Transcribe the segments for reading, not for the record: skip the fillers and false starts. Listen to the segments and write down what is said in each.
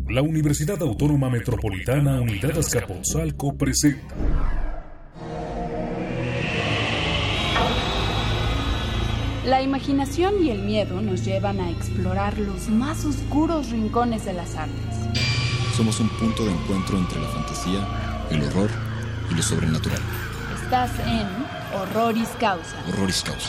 La Universidad Autónoma Metropolitana Unidad Azcapotzalco presenta La imaginación y el miedo nos llevan a explorar los más oscuros rincones de las artes. Somos un punto de encuentro entre la fantasía, el horror y lo sobrenatural. Estás en Horroris Causa. Horroris Causa.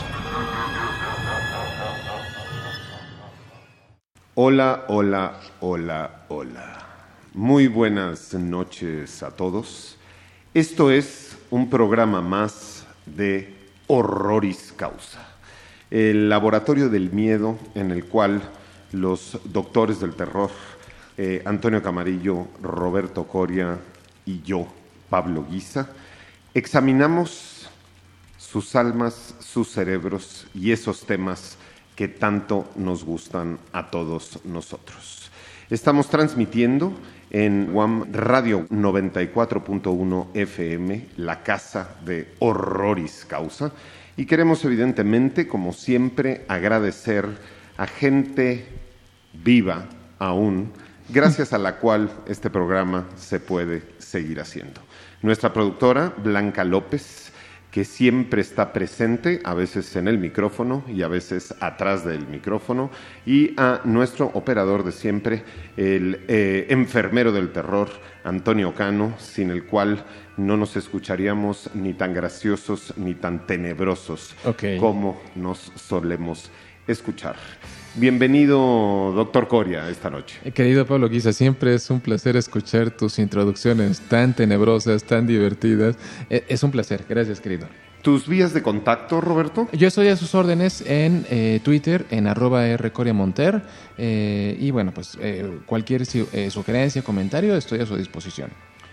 Hola, hola, hola, hola. Muy buenas noches a todos. Esto es un programa más de Horroris Causa, el laboratorio del miedo en el cual los doctores del terror, Antonio Camarillo, Roberto Coria y yo, Pablo Guisa, examinamos sus almas, sus cerebros y esos temas que tanto nos gustan a todos nosotros. Estamos transmitiendo en UAM Radio 94.1 FM, la casa de Horroris Causa, y queremos evidentemente, como siempre, agradecer a gente viva aún, gracias a la cual este programa se puede seguir haciendo. Nuestra productora, Blanca López, que siempre está presente, a veces en el micrófono y a veces atrás del micrófono, y a nuestro operador de siempre, el enfermero del terror, Antonio Cano, sin el cual no nos escucharíamos ni tan graciosos ni tan tenebrosos como nos solemos escuchar. Bienvenido, doctor Coria, esta noche. Querido Pablo Guisa, siempre es un placer escuchar tus introducciones tan tenebrosas, tan divertidas. Es un placer, gracias, querido. ¿Tus vías de contacto, Roberto? Yo estoy a sus órdenes en Twitter, en @rcoriamonter, y bueno, pues cualquier sugerencia, comentario, estoy a su disposición.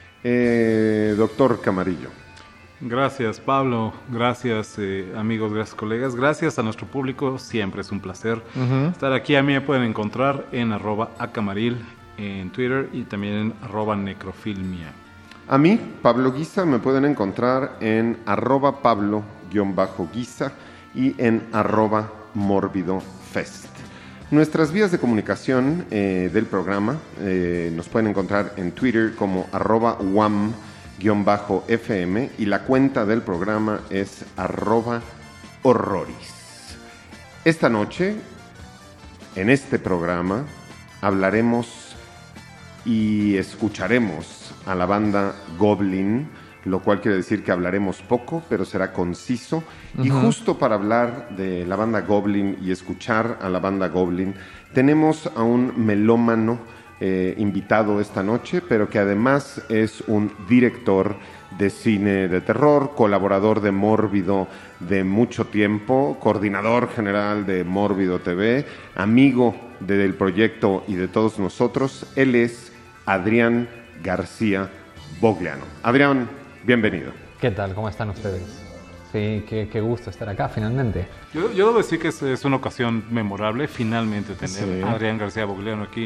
Doctor Camarillo. Gracias, Pablo. Gracias, amigos. Gracias, colegas. Gracias a nuestro público. Siempre es un placer estar aquí. A mí me pueden encontrar en @acamaril en Twitter y también en @necrofilmia. A mí, Pablo Guisa, me pueden encontrar en @Pablo_Guisa y en @MórbidoFest. Nuestras vías de comunicación del programa nos pueden encontrar en Twitter como @WAM_FM y la cuenta del programa es @horroris. Esta noche, en este programa, hablaremos y escucharemos a la banda Goblin, lo cual quiere decir que hablaremos poco, pero será conciso. Y justo para hablar de la banda Goblin y escuchar a la banda Goblin, tenemos a un melómano invitado esta noche, pero que además es un director de cine de terror, colaborador de Mórbido de mucho tiempo, coordinador general de Mórbido TV, amigo del proyecto y de todos nosotros. Él es Adrián García Bogliano. Adrián, bienvenido. ¿Qué tal? ¿Cómo están ustedes? Sí, qué gusto estar acá finalmente. Yo debo decir que es una ocasión memorable finalmente tener a Adrián García Bogliano aquí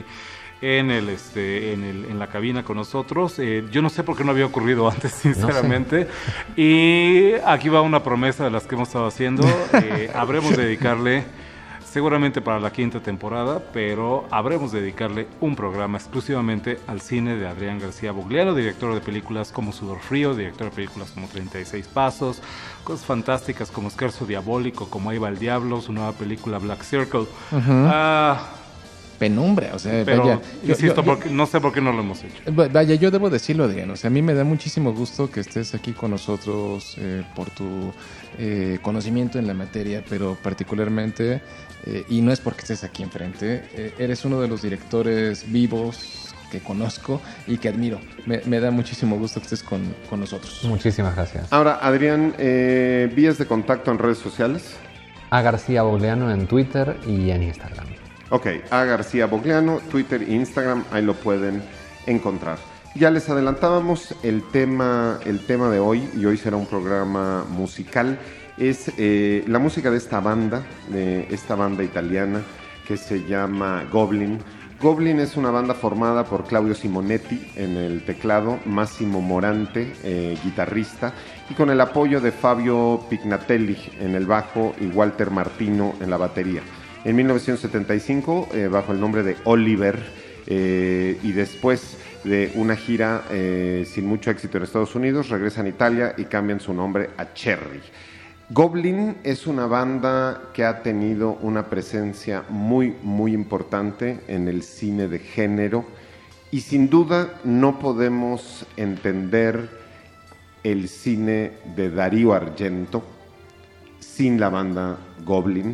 en la cabina con nosotros. Yo no sé por qué no había ocurrido antes, sinceramente. No sé. Y aquí va una promesa de las que hemos estado haciendo. Habremos de dedicarle, seguramente para la 5ª temporada, pero habremos de dedicarle un programa exclusivamente al cine de Adrián García Bogliano, director de películas como Sudor Frío, director de películas como 36 Pasos, cosas fantásticas como Scherzo Diabólico, como Ahí va el Diablo, su nueva película Black Circle. Penumbra, o sea, pero, vaya, insisto, no sé por qué no lo hemos hecho. Vaya, yo debo decirlo, Adrián, o sea, a mí me da muchísimo gusto que estés aquí con nosotros por tu conocimiento en la materia, pero particularmente, y no es porque estés aquí enfrente, eres uno de los directores vivos que conozco y que admiro. Me da muchísimo gusto que estés con nosotros. Muchísimas gracias. Ahora, Adrián, vías de contacto en redes sociales. A García Bogliano en Twitter y en Instagram. Ok, a García Bogliano, Twitter e Instagram, ahí lo pueden encontrar. Ya les adelantábamos el tema de hoy, y hoy será un programa musical. Es la música de esta banda italiana que se llama Goblin. Goblin es una banda formada por Claudio Simonetti en el teclado, Massimo Morante, guitarrista, y con el apoyo de Fabio Pignatelli en el bajo y Walter Martino en la batería. En 1975, bajo el nombre de Oliver, y después de una gira sin mucho éxito en Estados Unidos, regresan a Italia y cambian su nombre a Cherry. Goblin es una banda que ha tenido una presencia muy, muy importante en el cine de género y sin duda no podemos entender el cine de Darío Argento sin la banda Goblin,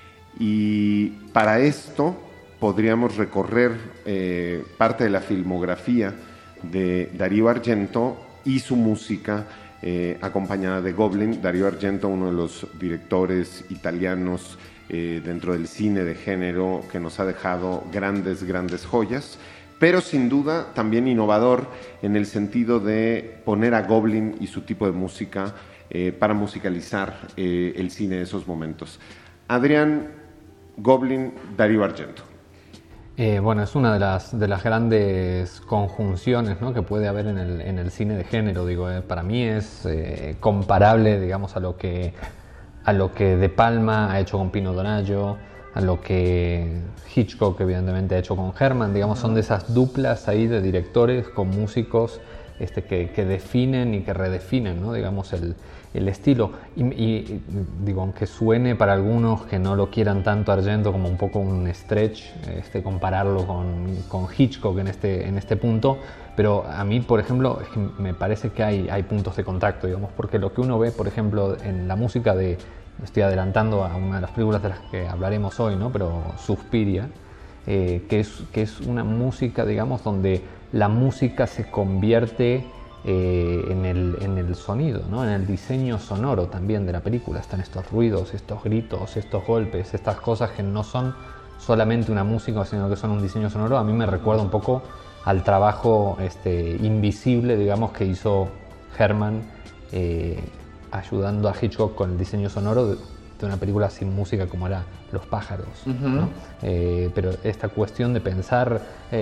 y para esto podríamos recorrer parte de la filmografía de Darío Argento y su música acompañada de Goblin. Darío Argento, uno de los directores italianos dentro del cine de género que nos ha dejado grandes, grandes joyas, pero sin duda también innovador en el sentido de poner a Goblin y su tipo de música para musicalizar el cine de esos momentos. Adrián, Goblin, Darío Argento. Bueno, es una de las grandes conjunciones, ¿no?, que puede haber en el cine de género. Digo, para mí es comparable, digamos, a lo que De Palma ha hecho con Pino Donaggio, a lo que Hitchcock evidentemente ha hecho con Herman. Digamos, son de esas duplas ahí de directores con músicos que definen y que redefinen, ¿no?, digamos, el estilo. Y digo, aunque suene para algunos que no lo quieran tanto Argento como un poco un stretch, compararlo con Hitchcock en este punto, pero a mí, por ejemplo, es que me parece que hay puntos de contacto, digamos, porque lo que uno ve, por ejemplo, en la música estoy adelantando a una de las películas de las que hablaremos hoy, ¿no?, pero Suspiria, que es una música, digamos, donde la música se convierte en el sonido, ¿no?, en el diseño sonoro también de la película. Están estos ruidos, estos gritos, estos golpes, estas cosas que no son solamente una música, sino que son un diseño sonoro. A mí me recuerda un poco al trabajo invisible, digamos, que hizo Herman ayudando a Hitchcock con el diseño sonoro de una película sin música como era Los pájaros, ¿no? Pero esta cuestión de pensar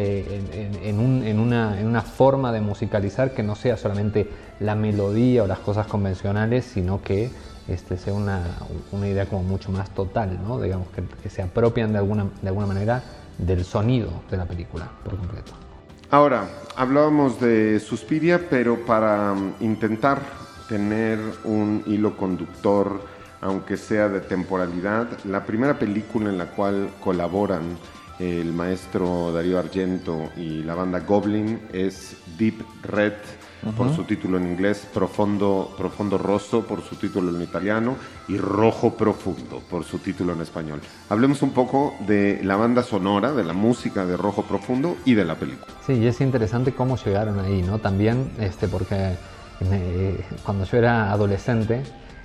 en una forma de musicalizar que no sea solamente la melodía o las cosas convencionales, sino que sea una idea como mucho más total, ¿no?, digamos, que se apropian de alguna manera del sonido de la película por completo. Ahora, hablábamos de Suspiria, pero para intentar tener un hilo conductor, aunque sea de temporalidad, la primera película en la cual colaboran el maestro Darío Argento y la banda Goblin es Deep Red, por su título en inglés, Profondo Rosso por su título en italiano y Rojo Profundo por su título en español. Hablemos un poco de la banda sonora, de la música de Rojo Profundo y de la película. Sí, y es interesante cómo llegaron ahí, ¿no? También porque cuando yo era adolescente,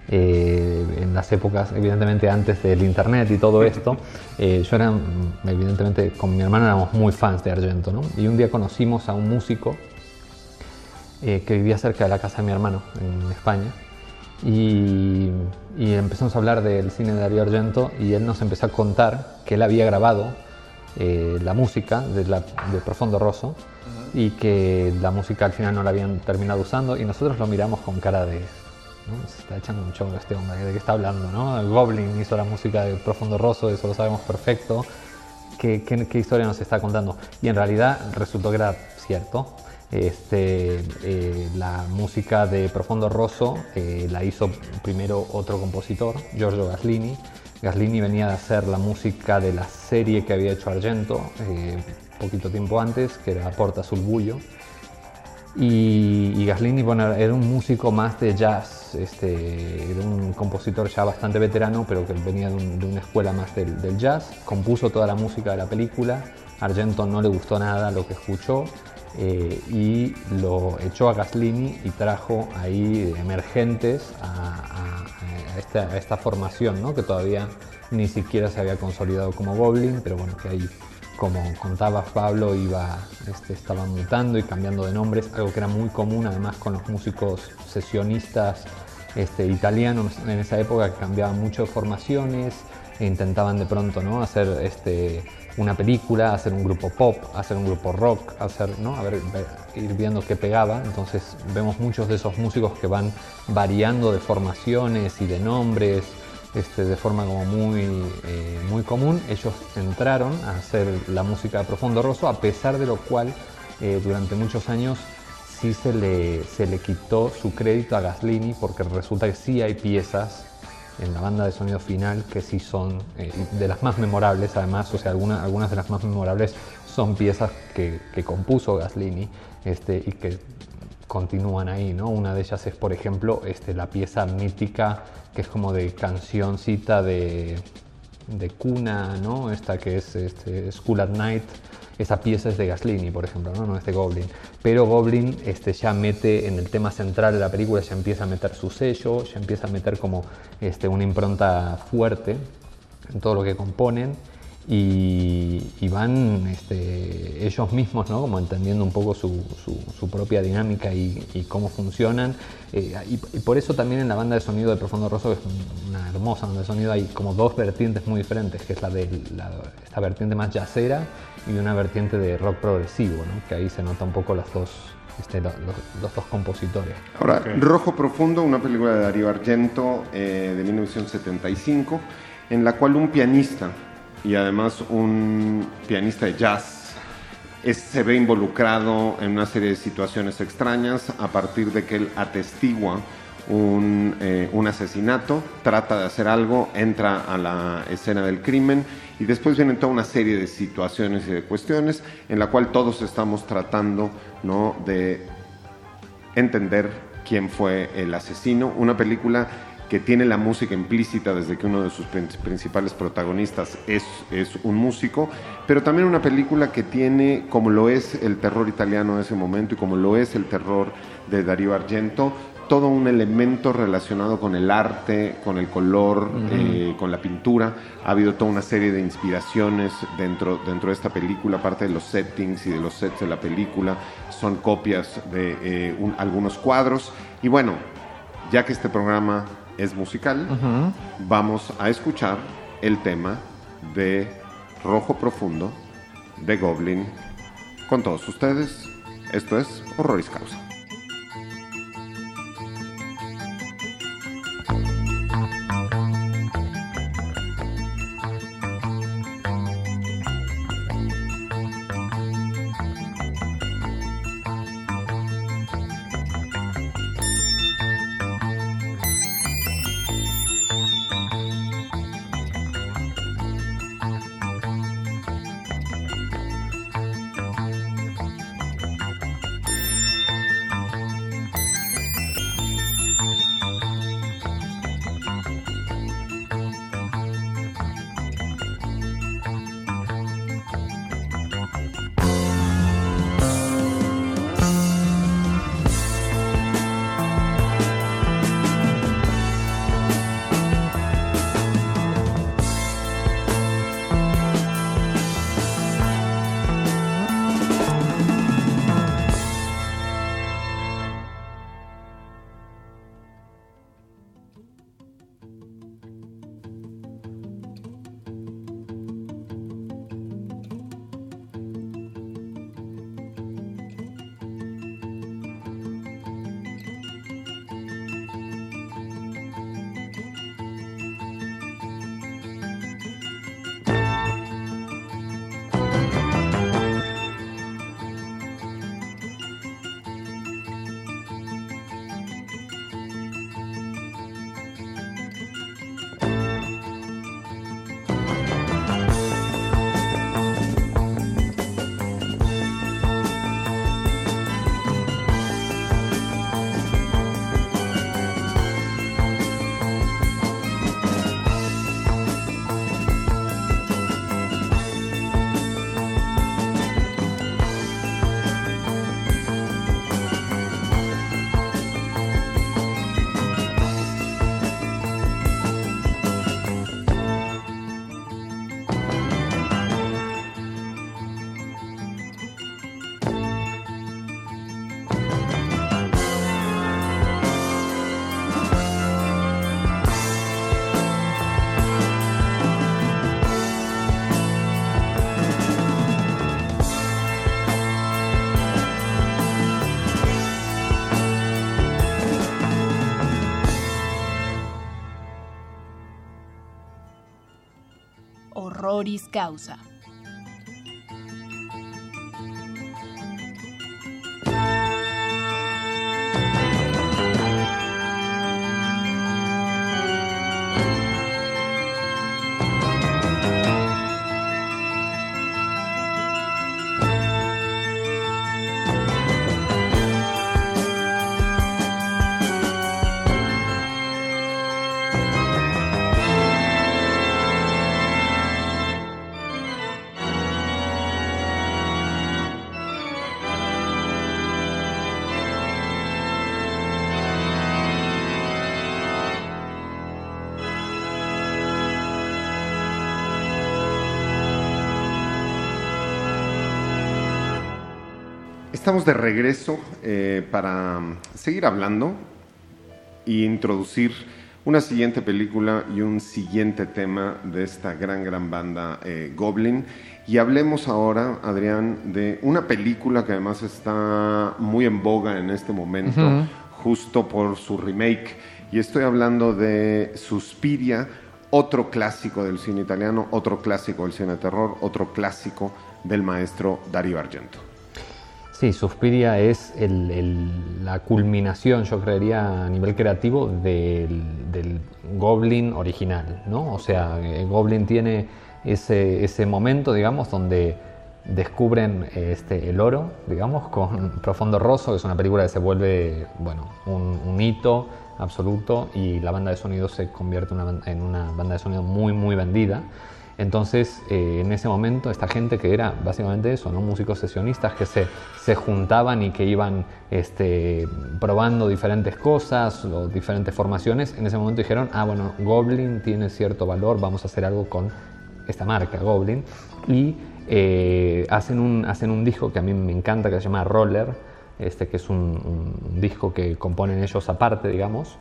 en las épocas, evidentemente antes del internet y todo esto, yo era, evidentemente, con mi hermano éramos muy fans de Argento, ¿no? Y un día conocimos a un músico que vivía cerca de la casa de mi hermano, en España, y empezamos a hablar del cine de Darío Argento, y él nos empezó a contar que él había grabado la música de Profondo Rosso, y que la música al final no la habían terminado usando, y nosotros lo miramos con cara de... ¿no? Se está echando un chongo este hombre, ¿de qué está hablando, no? El Goblin hizo la música de Profondo Rosso, eso lo sabemos perfecto. ¿Qué historia nos está contando? Y en realidad resultó que era cierto. La música de Profondo Rosso la hizo primero otro compositor, Giorgio Gaslini. Gaslini venía de hacer la música de la serie que había hecho Argento poquito tiempo antes, que era Porta sul Buio. Y Gaslini, bueno, era un músico más de jazz, era un compositor ya bastante veterano, pero que venía de una escuela más del jazz. Compuso toda la música de la película. Argento no le gustó nada lo que escuchó y lo echó a Gaslini y trajo ahí emergentes a esta formación, ¿no?, que todavía ni siquiera se había consolidado como Goblin, pero bueno, que ahí, como contaba Pablo, estaba mutando y cambiando de nombres, algo que era muy común además con los músicos sesionistas italianos en esa época, que cambiaban mucho de formaciones e intentaban de pronto, ¿no?, hacer una película, hacer un grupo pop, hacer un grupo rock, ¿no?, ir viendo qué pegaba. Entonces vemos muchos de esos músicos que van variando de formaciones y de nombres de forma como muy común. Ellos entraron a hacer la música de Profondo Rosso, a pesar de lo cual durante muchos años sí se le quitó su crédito a Gaslini, porque resulta que sí hay piezas en la banda de sonido final que sí son de las más memorables, además, o sea, algunas de las más memorables son piezas que compuso Gaslini y que continúan ahí, ¿no? Una de ellas es, por ejemplo, la pieza mítica que es como de cancioncita de cuna, ¿no? Esta que es School at Night. Esa pieza es de Gaslini, por ejemplo, no es de Goblin. Pero Goblin ya mete en el tema central de la película, ya empieza a meter su sello, ya empieza a meter como una impronta fuerte en todo lo que componen, y van ellos mismos, ¿no? Como entendiendo un poco su propia dinámica y cómo funcionan. Y por eso también en la banda de sonido de Profondo Rosso, que es una hermosa banda de sonido, hay como dos vertientes muy diferentes, que es esta vertiente más jazzera y una vertiente de rock progresivo, ¿no? Que ahí se nota un poco los dos compositores. Ahora, okay. Rojo Profundo, una película de Dario Argento de 1975, en la cual un pianista, y además un pianista de jazz, se ve involucrado en una serie de situaciones extrañas a partir de que él atestigua un asesinato, trata de hacer algo, entra a la escena del crimen, y después viene toda una serie de situaciones y de cuestiones en la cual todos estamos tratando, ¿no?, de entender quién fue el asesino. Una película que tiene la música implícita desde que uno de sus principales protagonistas es un músico, pero también una película que tiene, como lo es el terror italiano de ese momento y como lo es el terror de Dario Argento, todo un elemento relacionado con el arte, con el color, con la pintura. Ha habido toda una serie de inspiraciones dentro de esta película, aparte de los settings y de los sets de la película, son copias de algunos cuadros. Y bueno, ya que este programa es musical, vamos a escuchar el tema de Rojo Profundo de Goblin con todos ustedes. Esto es Horroris Causa. Horroris Causa. Estamos de regreso para seguir hablando e introducir una siguiente película y un siguiente tema de esta gran banda Goblin. Y hablemos ahora, Adrián, de una película que además está muy en boga en este momento, justo por su remake. Y estoy hablando de Suspiria, otro clásico del cine italiano, otro clásico del cine de terror, otro clásico del maestro Dario Argento. Sí, Suspiria es la culminación, yo creería, a nivel creativo del Goblin original, ¿no? O sea, Goblin tiene ese momento, digamos, donde descubren el oro, digamos, con Profondo Rosso, que es una película que se vuelve, bueno, un hito absoluto, y la banda de sonido se convierte en una banda de sonido muy vendida. Entonces, en ese momento, esta gente que era básicamente eso, ¿no? Músicos sesionistas que se juntaban y que iban probando diferentes cosas o diferentes formaciones, en ese momento dijeron, bueno, Goblin tiene cierto valor, vamos a hacer algo con esta marca, Goblin, y hacen un disco que a mí me encanta, que se llama Roller, que es un disco que componen ellos aparte, digamos,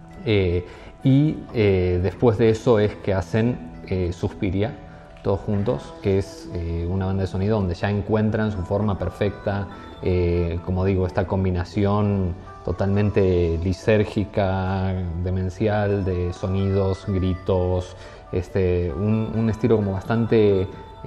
y después de eso es que hacen Suspiria, todos juntos, que es una banda de sonido donde ya encuentran su forma perfecta, como digo, esta combinación totalmente lisérgica, demencial, de sonidos, gritos, un estilo como bastante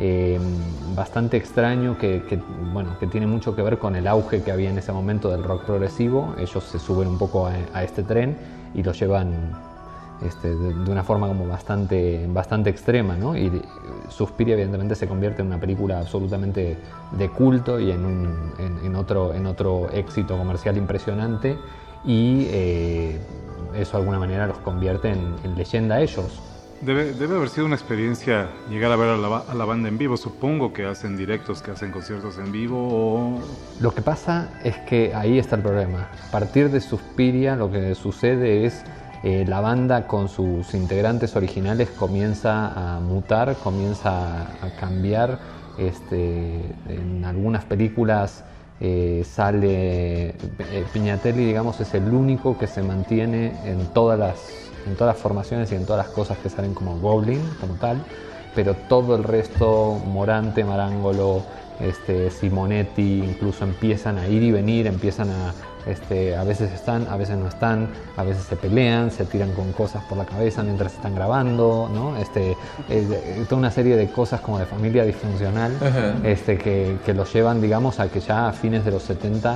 extraño que tiene mucho que ver con el auge que había en ese momento del rock progresivo. Ellos se suben un poco a este tren y lo llevan de una forma como bastante extrema, ¿no? Y Suspiria evidentemente se convierte en una película absolutamente de culto y en otro éxito comercial impresionante, y eso de alguna manera los convierte en leyenda a ellos. Debe haber sido una experiencia llegar a ver a la banda en vivo. Supongo que hacen directos, que hacen conciertos en vivo. Lo que pasa es que ahí está el problema. A partir de Suspiria lo que sucede es la banda con sus integrantes originales comienza a mutar, comienza a cambiar. En algunas películas sale Pignatelli, digamos, es el único que se mantiene en todas las formaciones y en todas las cosas que salen como Goblin, como tal, pero todo el resto, Morante, Marangolo, Simonetti, incluso empiezan a ir y venir, empiezan a veces están, a veces no están, a veces se pelean, se tiran con cosas por la cabeza mientras están grabando, ¿no? Toda una serie de cosas como de familia disfuncional, que los llevan, digamos, a que ya a fines de los 70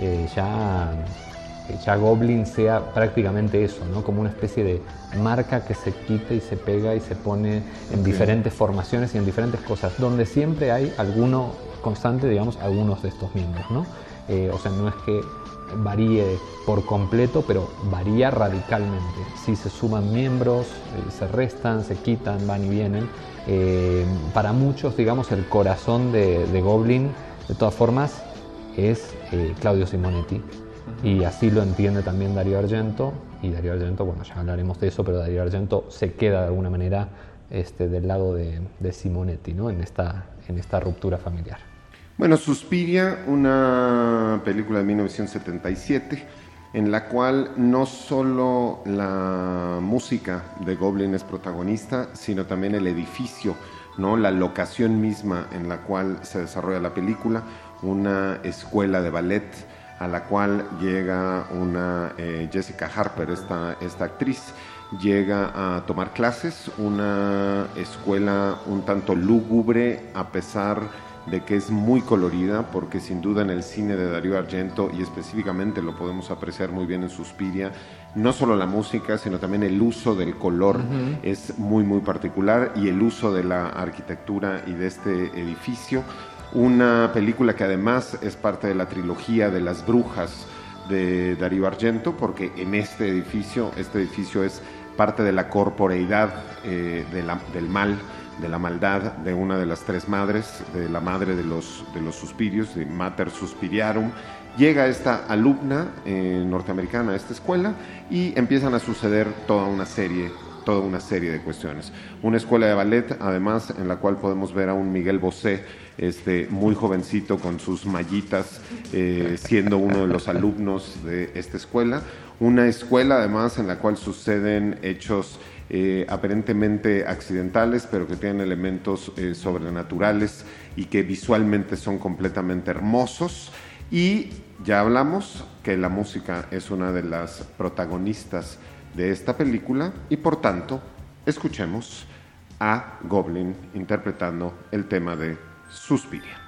ya Goblin sea prácticamente eso, ¿no? Como una especie de marca que se quita y se pega y se pone en diferentes formaciones y en diferentes cosas, donde siempre hay alguno constante, digamos, algunos de estos miembros, ¿no? O sea, no es que varíe por completo, pero varía radicalmente. Si se suman miembros, se restan, se quitan, van y vienen. Para muchos, digamos, el corazón de Goblin, de todas formas, es Claudio Simonetti. Y así lo entiende también Dario Argento. Y Dario Argento, bueno, ya hablaremos de eso, pero Dario Argento se queda de alguna manera del lado de Simonetti, ¿no? En esta ruptura familiar. Bueno, Suspiria, una película de 1977, en la cual no solo la música de Goblin es protagonista, sino también el edificio, ¿no? La locación misma en la cual se desarrolla la película, una escuela de ballet a la cual llega una Jessica Harper, esta actriz, llega a tomar clases, una escuela un tanto lúgubre a pesar de que es muy colorida, porque sin duda en el cine de Darío Argento, y específicamente lo podemos apreciar muy bien en Suspiria, no solo la música, sino también el uso del color es muy muy particular, y el uso de la arquitectura y de este edificio. Una película que además es parte de la trilogía de las brujas de Darío Argento, porque en este edificio es parte de la corporeidad del mal, de la maldad de una de las tres madres, de la madre de los suspirios, de Mater Suspiriarum. Llega esta alumna norteamericana a esta escuela y empiezan a suceder toda una serie de cuestiones. Una escuela de ballet, además, en la cual podemos ver a un Miguel Bosé, muy jovencito, con sus mallitas, siendo uno de los alumnos de esta escuela. Una escuela, además, en la cual suceden hechos aparentemente accidentales, pero que tienen elementos sobrenaturales y que visualmente son completamente hermosos. Y ya hablamos que la música es una de las protagonistas de esta película, y por tanto escuchemos a Goblin interpretando el tema de Suspiria.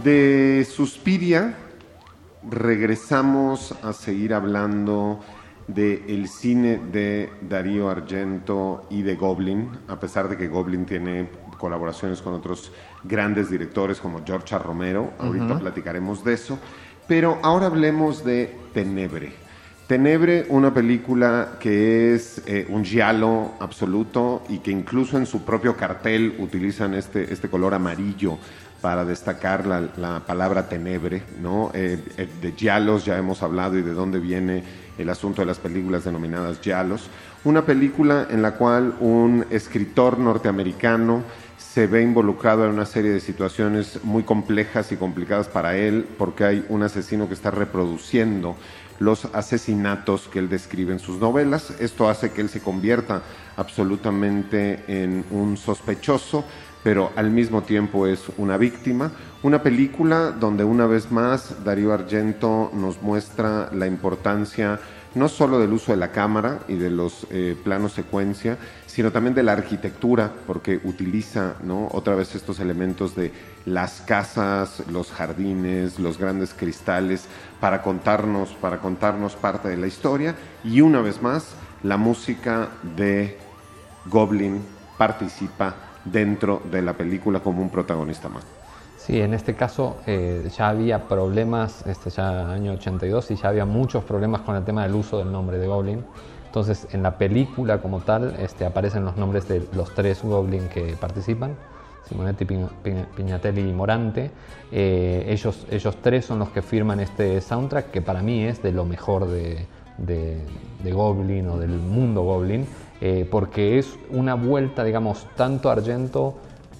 De Suspiria regresamos a seguir hablando del cine de Darío Argento y de Goblin, a pesar de que Goblin tiene colaboraciones con otros grandes directores como George A. Romero. Ahorita platicaremos de eso, pero ahora hablemos de Tenebre. Tenebre, una película que es un giallo absoluto y que incluso en su propio cartel utilizan este color amarillo para destacar la palabra tenebre, ¿no? De giallos ya hemos hablado y de dónde viene el asunto de las películas denominadas giallos. Una película en la cual un escritor norteamericano se ve involucrado en una serie de situaciones muy complejas y complicadas para él, porque hay un asesino que está reproduciendo los asesinatos que él describe en sus novelas. Esto hace que él se convierta absolutamente en un sospechoso, pero al mismo tiempo es una víctima. Una película donde una vez más Darío Argento nos muestra la importancia no solo del uso de la cámara y de los planos secuencia, sino también de la arquitectura, porque utiliza, ¿no?, otra vez estos elementos de las casas, los jardines, los grandes cristales, para contarnos parte de la historia. Y una vez más, la música de Goblin participa dentro de la película como un protagonista más. Sí, en este caso ya había problemas, ya año 82, y ya había muchos problemas con el tema del uso del nombre de Goblin. Entonces, en la película como tal aparecen los nombres de los 3 Goblin que participan, Simonetti, Pignatelli y Morante. Ellos 3 son los que firman este soundtrack, que para mí es de lo mejor de Goblin o del mundo Goblin, porque es una vuelta, digamos, tanto Argento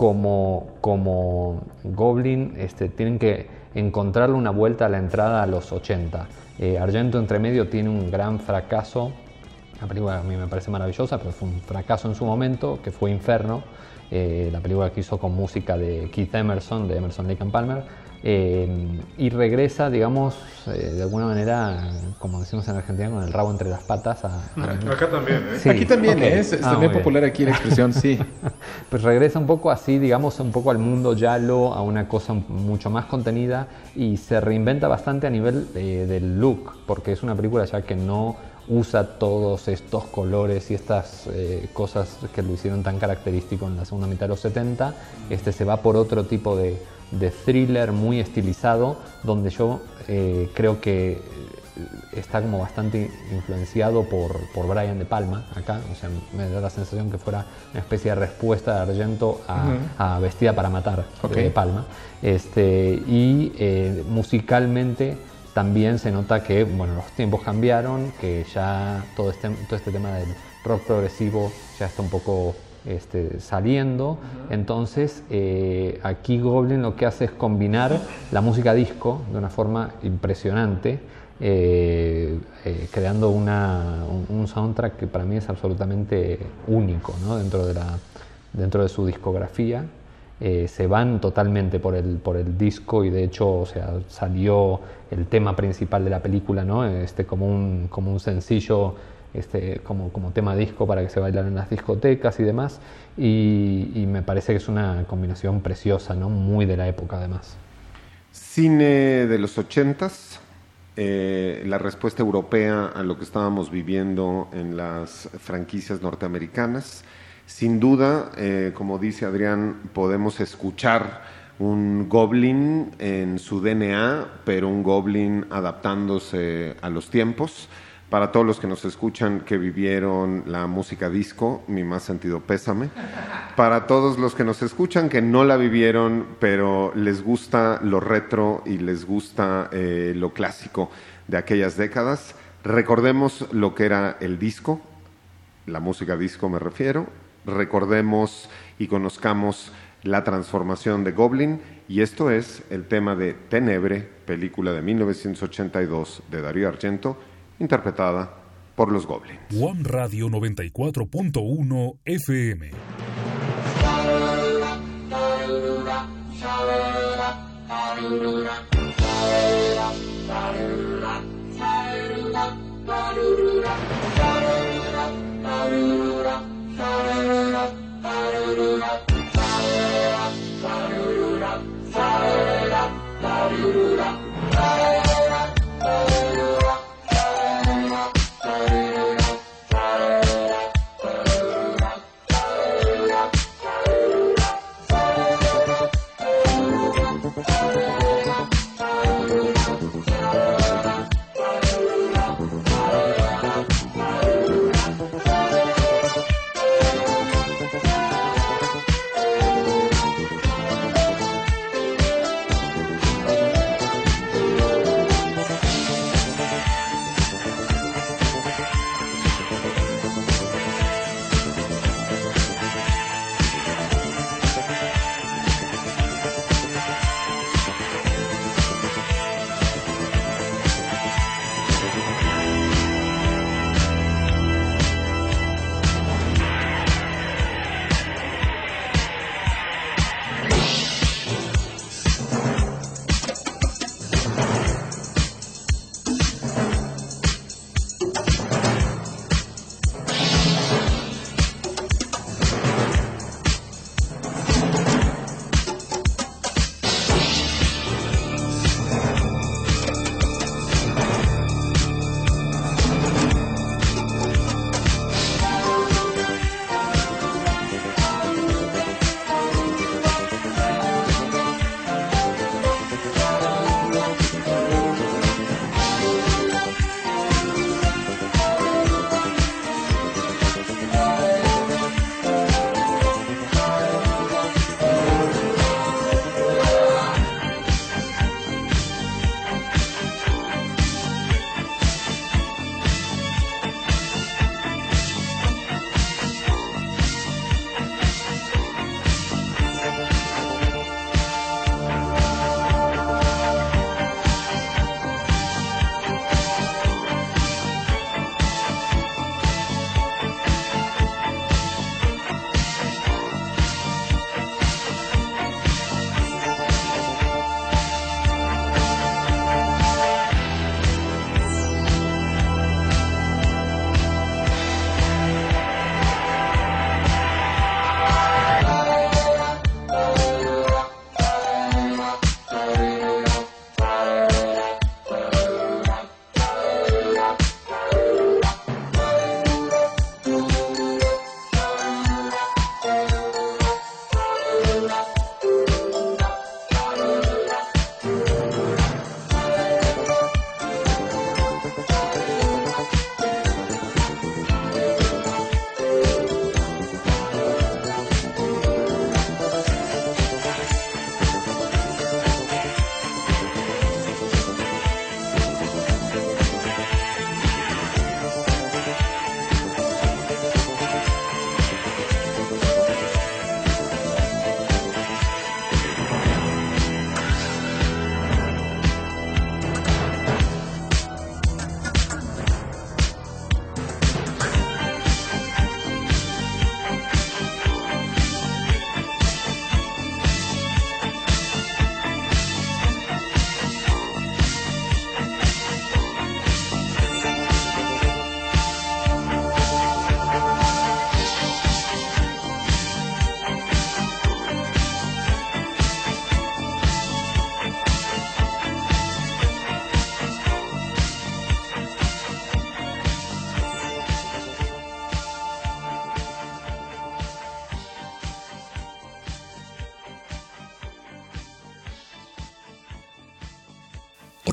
como Goblin tienen que encontrarle una vuelta a la entrada a los 80. Argento entre medio tiene un gran fracaso. La película a mí me parece maravillosa, pero fue un fracaso en su momento, que fue Inferno, la película que hizo con música de Keith Emerson, de Emerson, Lake and Palmer, y regresa, digamos, de alguna manera, como decimos en Argentina, con el rabo entre las patas. Acá también, ¿eh? Sí, aquí también, okay. Es muy popular aquí la expresión, sí. Pues regresa un poco así, digamos, un poco al mundo giallo, a una cosa mucho más contenida, y se reinventa bastante a nivel del look, porque es una película ya que no usa todos estos colores y estas cosas que lo hicieron tan característico en la segunda mitad de los 70. Se va por otro tipo de thriller muy estilizado, donde yo creo que está como bastante influenciado por Brian De Palma acá. O sea, me da la sensación que fuera una especie de respuesta de Argento a Vestida para matar, de De Palma. Musicalmente también se nota que, bueno, los tiempos cambiaron, que ya todo este tema del rock progresivo ya está un poco saliendo. Entonces aquí Goblin lo que hace es combinar la música disco de una forma impresionante, creando un soundtrack que para mí es absolutamente único, ¿no?, dentro de su discografía. Se van totalmente por el disco, y de hecho, o sea, salió el tema principal de la película, ¿no?, como un sencillo, como tema disco para que se bailara en las discotecas y demás, y me parece que es una combinación preciosa, ¿no?, muy de la época además. Cine de los 80s, la respuesta europea a lo que estábamos viviendo en las franquicias norteamericanas. Sin duda, como dice Adrián, podemos escuchar un Goblin en su DNA, pero un Goblin adaptándose a los tiempos. Para todos los que nos escuchan que vivieron la música disco, mi más sentido pésame. Para todos los que nos escuchan que no la vivieron, pero les gusta lo retro y les gusta lo clásico de aquellas décadas, recordemos lo que era el disco, la música disco me refiero. Recordemos y conozcamos la transformación de Goblin, y esto es el tema de Tenebre, película de 1982 de Darío Argento, interpretada por los Goblins. One Radio 94.1 FM.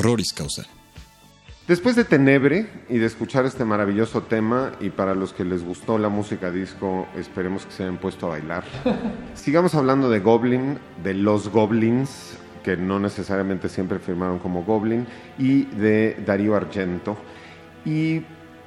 Horroris Causa. Después de Tenebre y de escuchar este maravilloso tema, y para los que les gustó la música disco, esperemos que se hayan puesto a bailar, sigamos hablando de Goblin, de los Goblins, que no necesariamente siempre firmaron como Goblin, y de Darío Argento. Y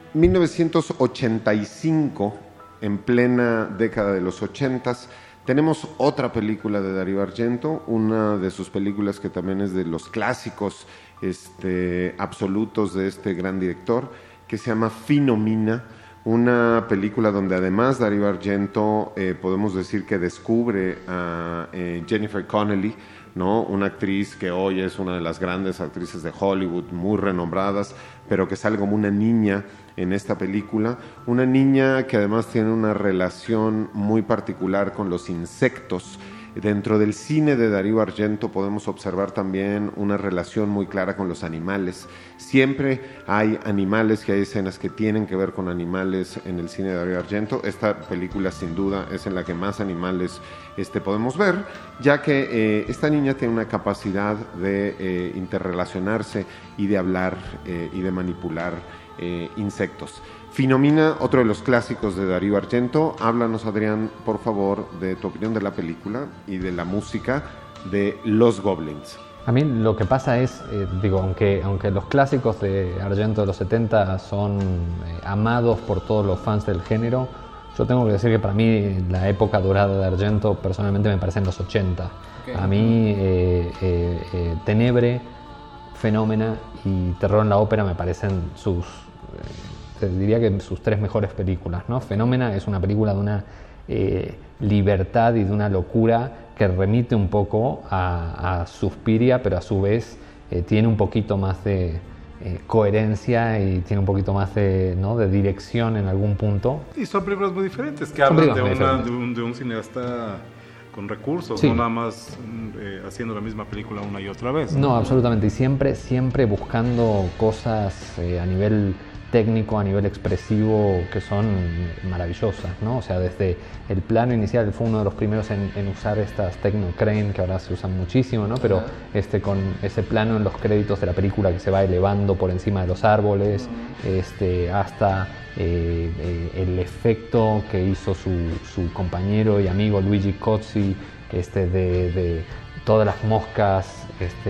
1985, en plena década de los 80s, tenemos otra película de Darío Argento, una de sus películas que también es de los clásicos absolutos de este gran director, que se llama Finomina, una película donde además Darío Argento podemos decir que descubre a Jennifer Connelly, ¿no? Una actriz que hoy es una de las grandes actrices de Hollywood, muy renombradas, pero que sale como una niña en esta película, una niña que además tiene una relación muy particular con los insectos. Dentro del cine de Darío Argento podemos observar también una relación muy clara con los animales. Siempre hay animales y hay escenas que tienen que ver con animales en el cine de Darío Argento. Esta película sin duda es en la que más animales podemos ver, ya que esta niña tiene una capacidad de interrelacionarse y de hablar y de manipular insectos. Finomina, otro de los clásicos de Darío Argento. Háblanos, Adrián, por favor, de tu opinión de la película y de la música de Los Goblins. A mí lo que pasa es, aunque los clásicos de Argento de los 70 son amados por todos los fans del género, yo tengo que decir que para mí la época dorada de Argento personalmente me parece en los 80. Okay. A mí Tenebre, Fenómena y Terror en la ópera me parecen te diría que sus tres mejores películas, ¿no? Fenómena es una película de una libertad y de una locura que remite un poco a Suspiria, pero a su vez tiene un poquito más de coherencia y tiene un poquito más de dirección en algún punto. Y son películas muy diferentes, que hablan de un cineasta con recursos, sí. No nada más haciendo la misma película una y otra vez. No, absolutamente, y siempre buscando cosas a nivel técnico, a nivel expresivo, que son maravillosas, ¿no? O sea, desde el plano inicial, fue uno de los primeros en usar estas Techno-Crane, que ahora se usan muchísimo, ¿no? Pero con ese plano en los créditos de la película que se va elevando por encima de los árboles, hasta el efecto que hizo su compañero y amigo Luigi Cozzi, de todas las moscas,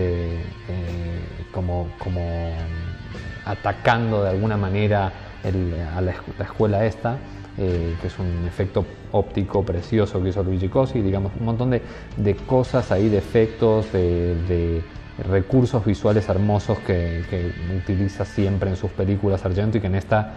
como atacando de alguna manera a la escuela esta, que es un efecto óptico precioso que hizo Luigi Cozzi, digamos, un montón de cosas ahí, de efectos, de recursos visuales hermosos que utiliza siempre en sus películas Argento y que en esta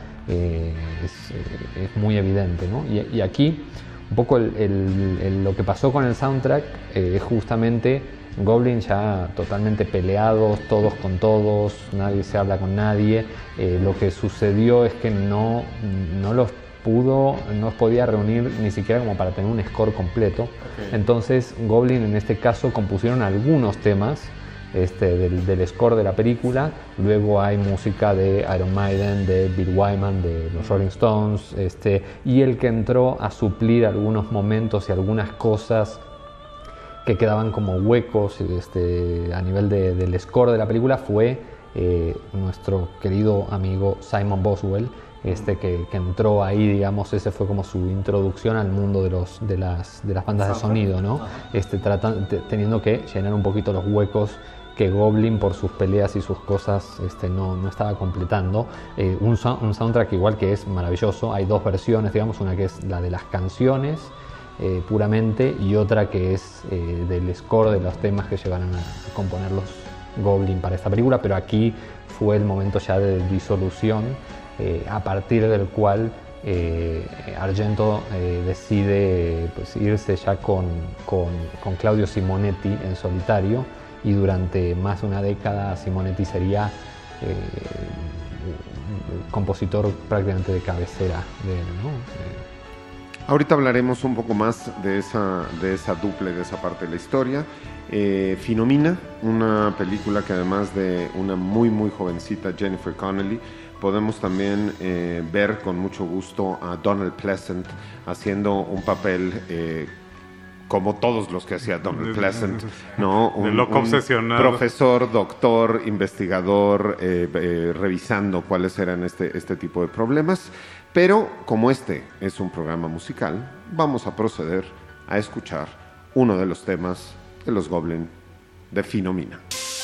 es muy evidente, ¿no? Y aquí un poco lo que pasó con el soundtrack es justamente Goblin ya totalmente peleados, todos con todos, nadie se habla con nadie. Lo que sucedió es que no los podía reunir ni siquiera como para tener un score completo. Okay. Entonces Goblin en este caso compusieron algunos temas del score de la película. Luego hay música de Iron Maiden, de Bill Wyman, de los Rolling Stones, y el que entró a suplir algunos momentos y algunas cosas que quedaban como huecos a nivel del score de la película fue nuestro querido amigo Simon Boswell, que entró ahí, digamos, ese fue como su introducción al mundo de las bandas de sonido, ¿no? Teniendo que llenar un poquito los huecos que Goblin por sus peleas y sus cosas no estaba completando. Un soundtrack igual que es maravilloso. Hay dos versiones, digamos, una que es la de las canciones puramente y otra que es del score de los temas que llegaron a componer los Goblin para esta película, pero aquí fue el momento ya de disolución, a partir del cual Argento decide irse ya con Claudio Simonetti en solitario, y durante más de una década Simonetti sería compositor prácticamente de cabecera de él, ¿no? Ahorita hablaremos un poco más de esa dupla y de esa parte de la historia. Finomina, una película que además de una muy muy jovencita Jennifer Connelly, podemos también ver con mucho gusto a Donald Pleasence haciendo un papel como todos los que hacía Donald Pleasant, ¿no? Un loco obsesionado. Profesor, doctor, investigador, revisando cuáles eran este tipo de problemas. Pero como este es un programa musical, vamos a proceder a escuchar uno de los temas de los Goblin de Finomina.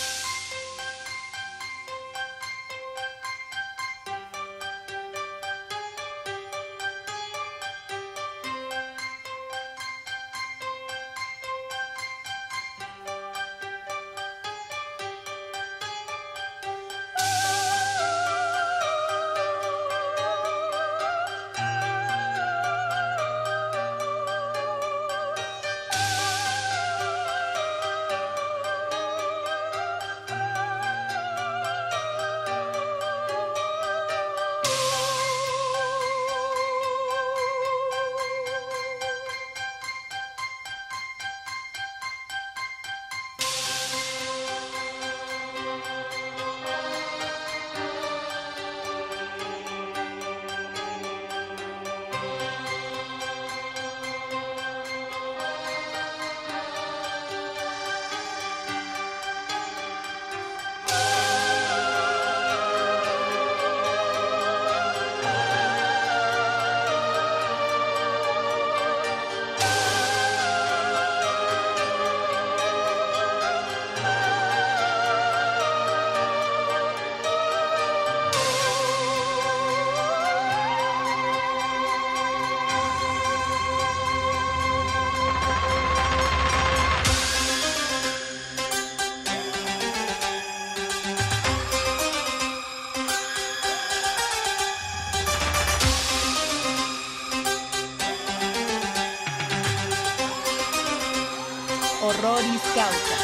Horroris Causa.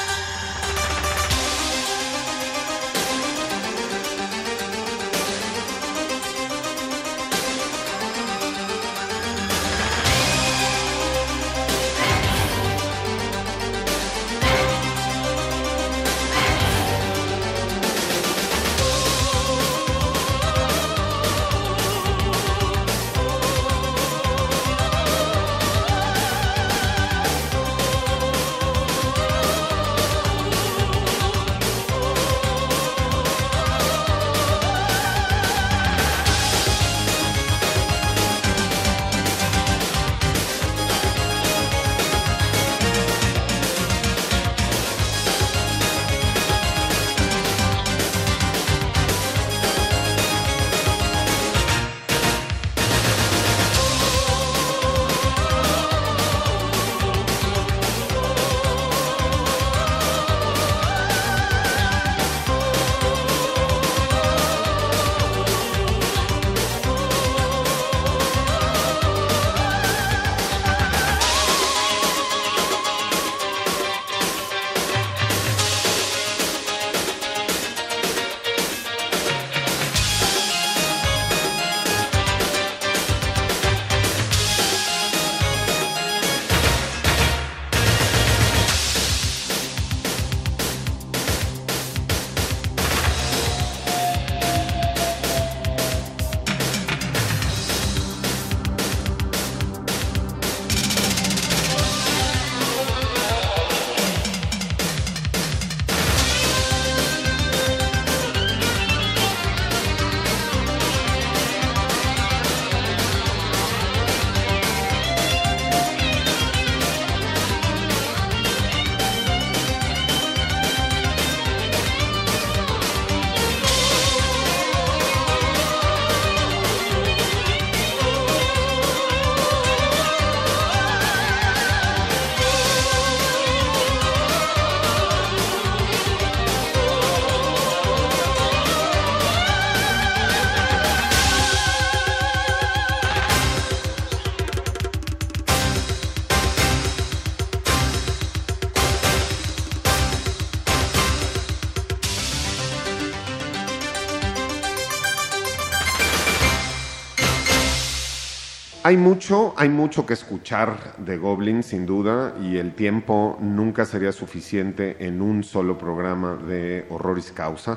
Hay mucho que escuchar de Goblin, sin duda, y el tiempo nunca sería suficiente en un solo programa de Horroris Causa.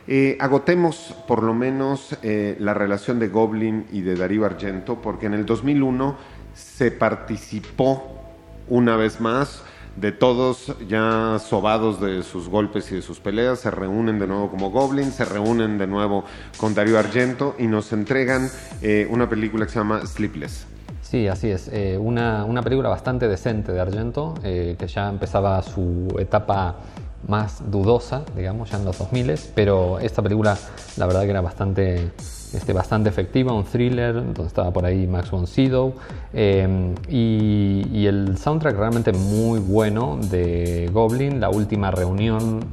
Agotemos por lo menos la relación de Goblin y de Darío Argento, porque en el 2001 se participó una vez más, de todos ya sobados de sus golpes y de sus peleas, se reúnen de nuevo como Goblin, se reúnen de nuevo con Dario Argento y nos entregan una película que se llama Sleepless. Sí, así es. Una película bastante decente de Argento, que ya empezaba su etapa más dudosa, digamos, ya en los 2000, pero esta película la verdad que era bastante efectiva, un thriller donde estaba por ahí Max von Sydow, y el soundtrack realmente muy bueno de Goblin. La última reunión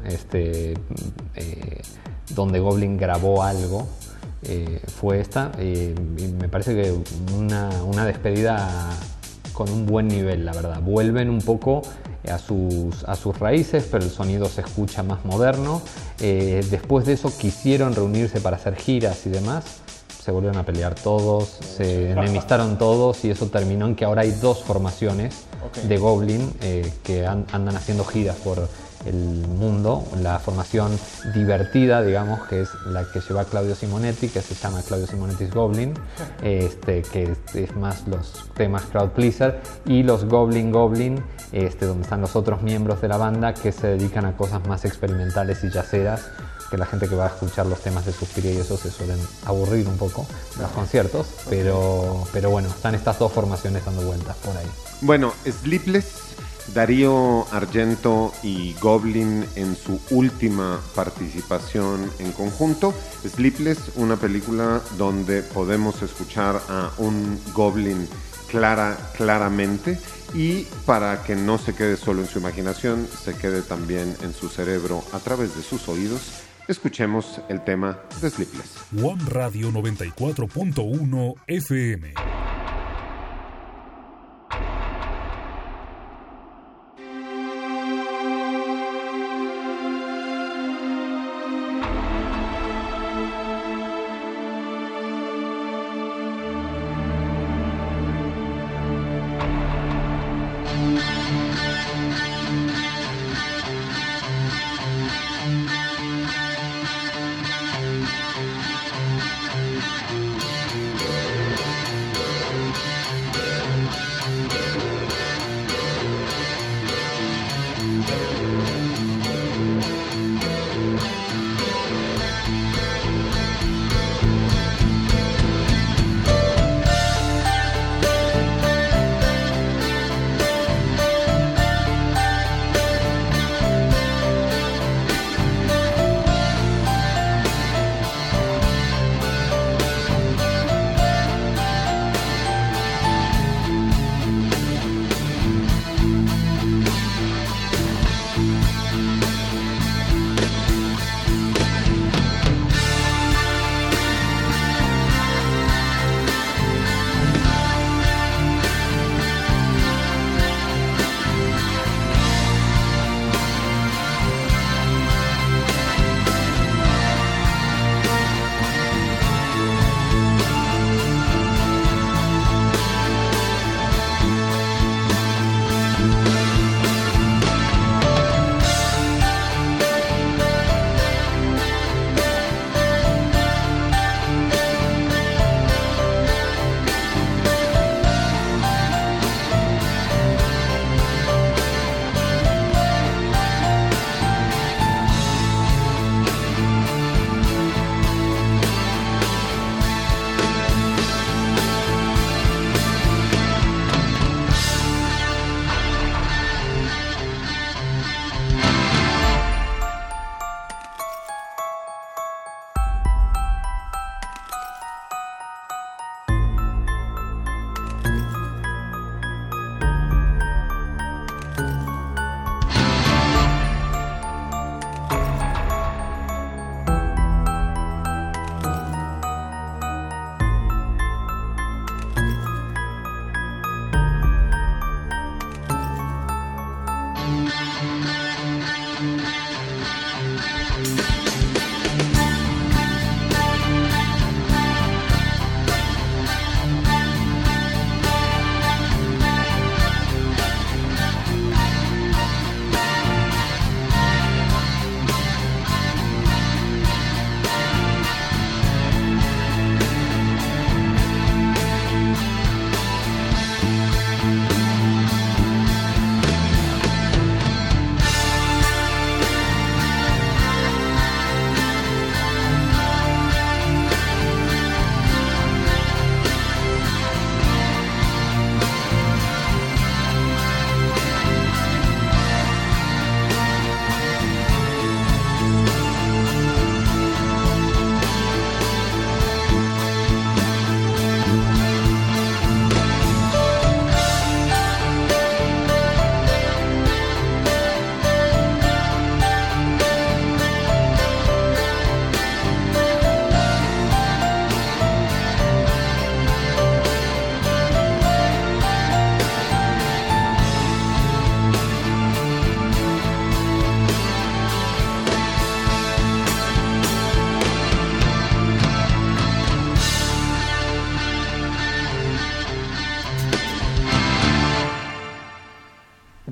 donde Goblin grabó algo fue esta, y me parece que una despedida con un buen nivel, la verdad. Vuelven un poco a sus raíces, pero el sonido se escucha más moderno. Después de eso quisieron reunirse para hacer giras y demás. Se volvieron a pelear todos, se enemistaron todos, y eso terminó en que ahora hay dos formaciones de Goblin que andan haciendo giras por el mundo. La formación divertida, digamos, que es la que lleva Claudio Simonetti, que se llama Claudio Simonetti's Goblin, que es más los temas crowd pleaser, y los Goblin, donde están los otros miembros de la banda que se dedican a cosas más experimentales y jazzeras, que la gente que va a escuchar los temas de Suspiria y eso se suelen aburrir un poco en los conciertos, pero bueno, están estas dos formaciones dando vueltas por ahí. Bueno, Sleepless, Dario Argento y Goblin en su última participación en conjunto. Sleepless, una película donde podemos escuchar a un Goblin claramente, y para que no se quede solo en su imaginación, se quede también en su cerebro a través de sus oídos, escuchemos el tema de Sleepless. One Radio 94.1 FM.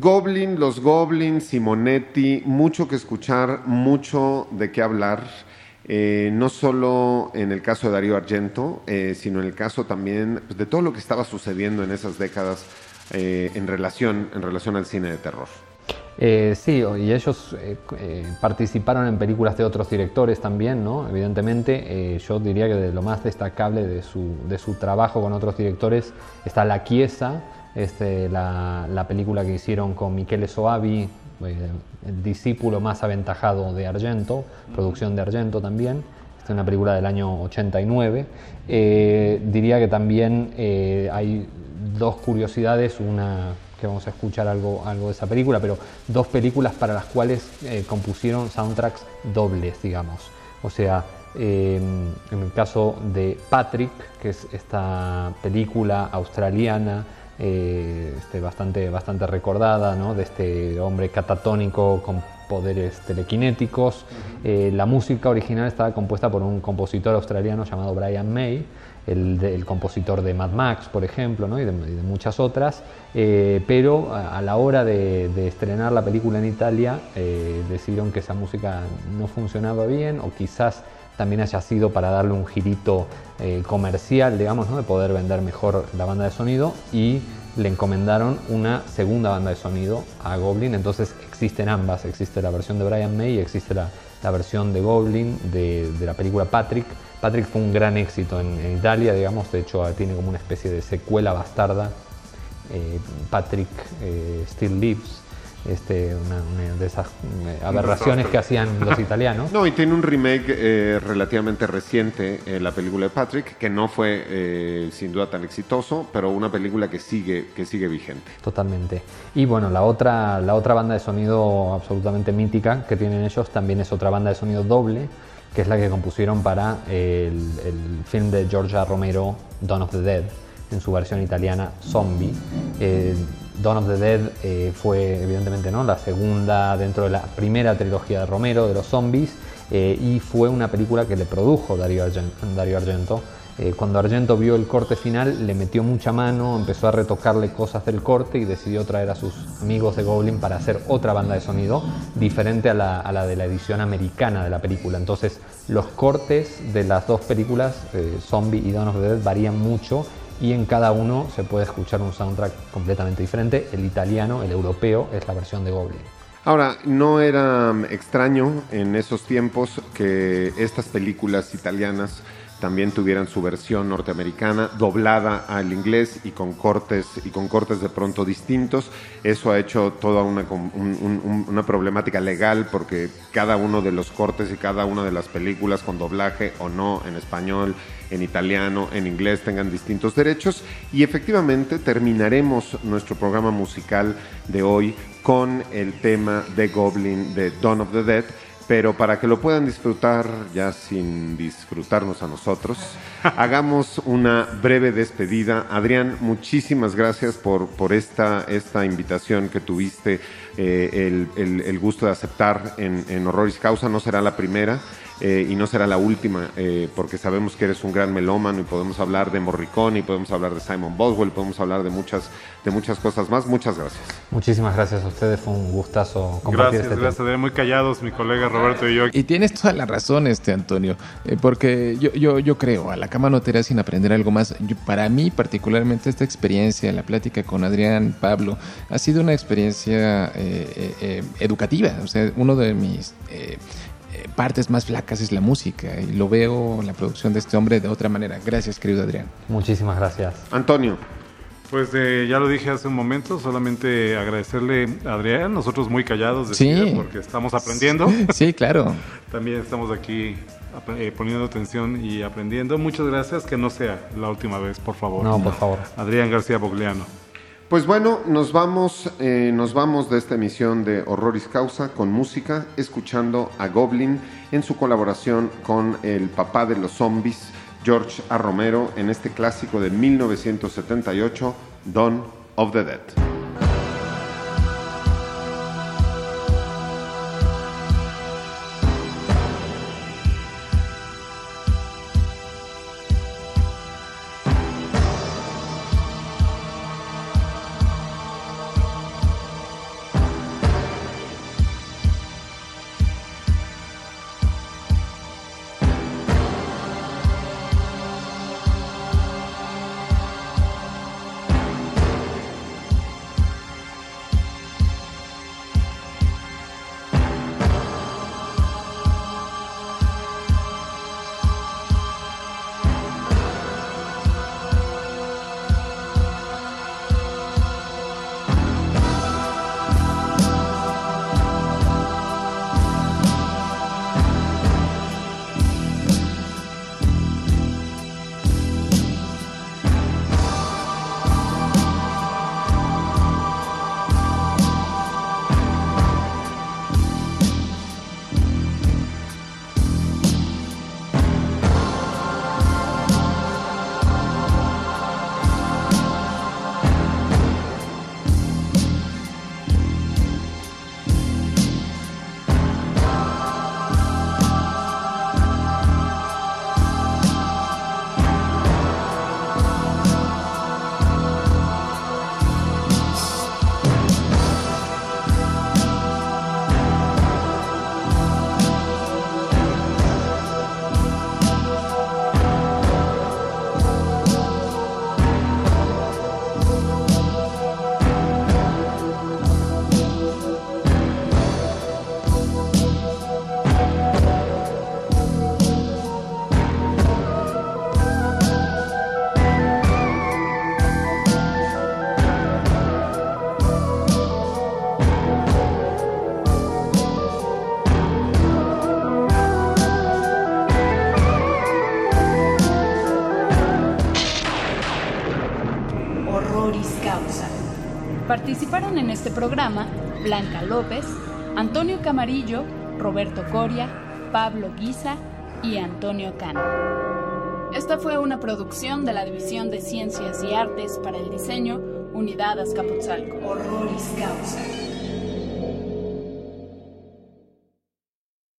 Goblin, los Goblins, Simonetti, mucho que escuchar, mucho de qué hablar. No solo en el caso de Darío Argento, sino en el caso también de todo lo que estaba sucediendo en esas décadas en relación al cine de terror. Sí, y ellos participaron en películas de otros directores también, ¿no? Evidentemente, yo diría que de lo más destacable de su trabajo con otros directores está La Chiesa, la película que hicieron con Michele Soavi, el discípulo más aventajado de Argento, producción de Argento también. Esta es una película del año 89. Diría que también hay dos curiosidades, una que vamos a escuchar algo de esa película, pero dos películas para las cuales compusieron soundtracks dobles, digamos. O sea, en el caso de Patrick, que es esta película australiana, bastante recordada, ¿no? De este hombre catatónico con poderes telequinéticos. La música original estaba compuesta por un compositor australiano llamado Brian May, el compositor de Mad Max, por ejemplo, ¿no? y de muchas otras, pero a la hora de estrenar la película en Italia decidieron que esa música no funcionaba bien, o quizás también haya sido para darle un girito comercial, digamos, ¿no? De poder vender mejor la banda de sonido, y le encomendaron una segunda banda de sonido a Goblin. Entonces existen ambas, existe la versión de Brian May y existe la versión de Goblin de la película Patrick. Patrick fue un gran éxito en Italia, digamos, de hecho tiene como una especie de secuela bastarda, Patrick Still Lives, una de esas aberraciones que hacían los italianos. No, y tiene un remake relativamente reciente, la película de Patrick, que no fue sin duda tan exitoso, pero una película que sigue vigente. Totalmente. Y bueno, la otra banda de sonido absolutamente mítica que tienen ellos también es otra banda de sonido doble, que es la que compusieron para el film de George A. Romero, Dawn of the Dead, en su versión italiana Zombie. Dawn of the Dead fue evidentemente, ¿no?, la segunda dentro de la primera trilogía de Romero de los zombies, y fue una película que le produjo Darío Argento. Cuando Argento vio el corte final, le metió mucha mano, empezó a retocarle cosas del corte y decidió traer a sus amigos de Goblin para hacer otra banda de sonido diferente a la de la edición americana de la película. Entonces los cortes de las dos películas, Zombie y Dawn of the Dead, varían mucho, y en cada uno se puede escuchar un soundtrack completamente diferente. El italiano, el europeo, es la versión de Goblin. Ahora, no era extraño en esos tiempos que estas películas italianas también tuvieran su versión norteamericana doblada al inglés y con cortes de pronto distintos. Eso ha hecho toda una problemática legal, porque cada uno de los cortes y cada una de las películas, con doblaje o no, en español, en italiano, en inglés, tengan distintos derechos. Y efectivamente terminaremos nuestro programa musical de hoy con el tema de Goblin de Dawn of the Dead. Pero para que lo puedan disfrutar ya sin disfrutarnos a nosotros, hagamos una breve despedida. Adrián, muchísimas gracias por esta invitación que tuviste, el gusto de aceptar en Horroris Causa. No será la primera y no será la última, porque sabemos que eres un gran melómano y podemos hablar de Morricone, y podemos hablar de Simon Boswell, podemos hablar de muchas cosas más. Muchas gracias. Muchísimas gracias a ustedes, fue un gustazo compartir Gracias, muy callados mi colega Roberto y yo. Y tienes toda la razón, Antonio, porque yo creo, a la cama no te irás sin aprender algo más. Para mí particularmente esta experiencia, la plática con Adrián, Pablo, ha sido una experiencia educativa. O sea, uno de mis partes más flacas es la música, y lo veo en la producción de este hombre de otra manera. Gracias, querido Adrián. Muchísimas gracias. Antonio. Pues ya lo dije hace un momento, solamente agradecerle a Adrián, nosotros muy callados, decía, sí, porque estamos aprendiendo. Sí, claro. También estamos aquí poniendo atención y aprendiendo. Muchas gracias, que no sea la última vez, por favor. No, por favor. Adrián García Bogliano. Pues bueno, nos vamos de esta emisión de Horroris Causa con música, escuchando a Goblin en su colaboración con el papá de los zombies, George A. Romero, en este clásico de 1978, Dawn of the Dead. Horroris Causa. Participaron en este programa Blanca López, Antonio Camarillo, Roberto Coria, Pablo Guisa y Antonio Cano. Esta fue una producción de la División de Ciencias y Artes para el Diseño, Unidad Azcapotzalco. Horroris Causa.